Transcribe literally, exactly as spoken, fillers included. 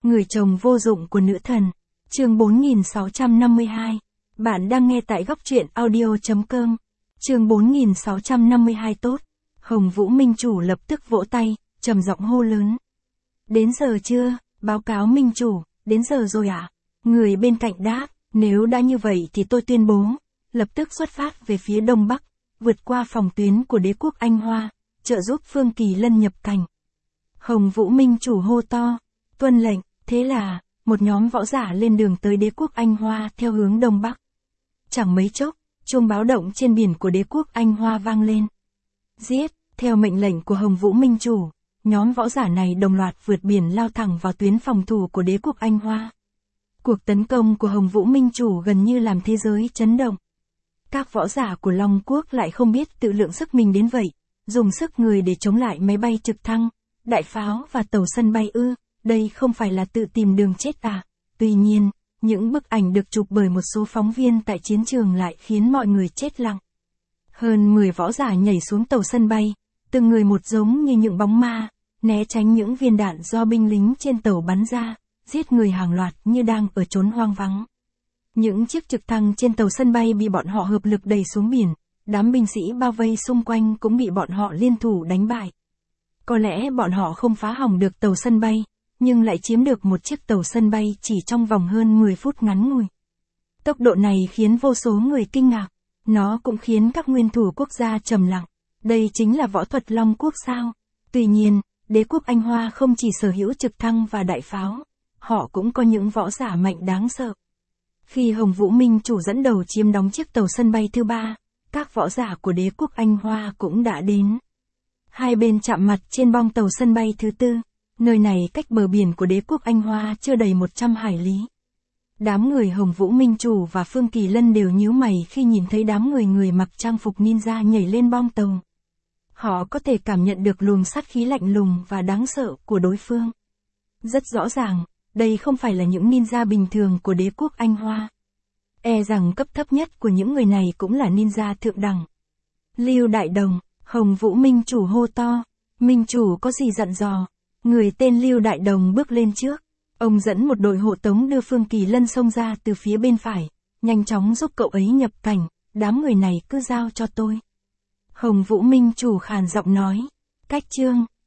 Người chồng vô dụng của nữ thần. Chương bốn nghìn sáu trăm năm mươi hai. Bạn đang nghe tại góc truyện audio chấm com. Chương bốn nghìn sáu trăm năm mươi hai tốt. Hồng Vũ Minh Chủ lập tức vỗ tay, trầm giọng hô lớn. Đến giờ chưa? Báo cáo Minh Chủ, đến giờ rồi ạ. À? Người bên cạnh đáp, nếu đã như vậy thì tôi tuyên bố, lập tức xuất phát về phía đông bắc, vượt qua phòng tuyến của đế quốc Anh Hoa, trợ giúp Phương Kỳ Lân nhập cảnh. Hồng Vũ Minh Chủ hô to, tuân lệnh, thế là, một nhóm võ giả lên đường tới đế quốc Anh Hoa theo hướng đông bắc. Chẳng mấy chốc, chuông báo động trên biển của đế quốc Anh Hoa vang lên. Giết, theo mệnh lệnh của Hồng Vũ Minh Chủ, nhóm võ giả này đồng loạt vượt biển lao thẳng vào tuyến phòng thủ của đế quốc Anh Hoa. Cuộc tấn công của Hồng Vũ Minh Chủ gần như làm thế giới chấn động. Các võ giả của Long Quốc lại không biết tự lượng sức mình đến vậy, dùng sức người để chống lại máy bay trực thăng, đại pháo và tàu sân bay ư, đây không phải là tự tìm đường chết à. Tuy nhiên, những bức ảnh được chụp bởi một số phóng viên tại chiến trường lại khiến mọi người chết lặng. Hơn mười võ giả nhảy xuống tàu sân bay, từng người một giống như những bóng ma, né tránh những viên đạn do binh lính trên tàu bắn ra, giết người hàng loạt như đang ở chốn hoang vắng. Những chiếc trực thăng trên tàu sân bay bị bọn họ hợp lực đẩy xuống biển, đám binh sĩ bao vây xung quanh cũng bị bọn họ liên thủ đánh bại. Có lẽ bọn họ không phá hỏng được tàu sân bay, nhưng lại chiếm được một chiếc tàu sân bay chỉ trong vòng hơn mười phút ngắn ngủi. Tốc độ này khiến vô số người kinh ngạc, nó cũng khiến các nguyên thủ quốc gia trầm lặng. Đây chính là võ thuật Long Quốc sao? Tuy nhiên, đế quốc Anh Hoa không chỉ sở hữu trực thăng và đại pháo, họ cũng có những võ giả mạnh đáng sợ. Khi Hồng Vũ Minh Chủ dẫn đầu chiếm đóng chiếc tàu sân bay thứ ba, các võ giả của đế quốc Anh Hoa cũng đã đến. Hai bên chạm mặt trên bong tàu sân bay thứ tư, nơi này cách bờ biển của đế quốc Anh Hoa chưa đầy một trăm hải lý. Đám người Hồng Vũ Minh Chủ và Phương Kỳ Lân đều nhíu mày khi nhìn thấy đám người người mặc trang phục ninja nhảy lên bong tàu. Họ có thể cảm nhận được luồng sát khí lạnh lùng và đáng sợ của đối phương. Rất rõ ràng, đây không phải là những ninja bình thường của đế quốc Anh Hoa. E rằng cấp thấp nhất của những người này cũng là ninja thượng đẳng. Lưu Đại Đồng, Hồng Vũ Minh Chủ hô to. Minh Chủ có gì dặn dò? Người tên Lưu Đại Đồng bước lên trước. Ông dẫn một đội hộ tống đưa Phương Kỳ Lân xông ra từ phía bên phải, nhanh chóng giúp cậu ấy nhập cảnh, đám người này cứ giao cho tôi. Hồng Vũ Minh Chủ khàn giọng nói. Cách chương.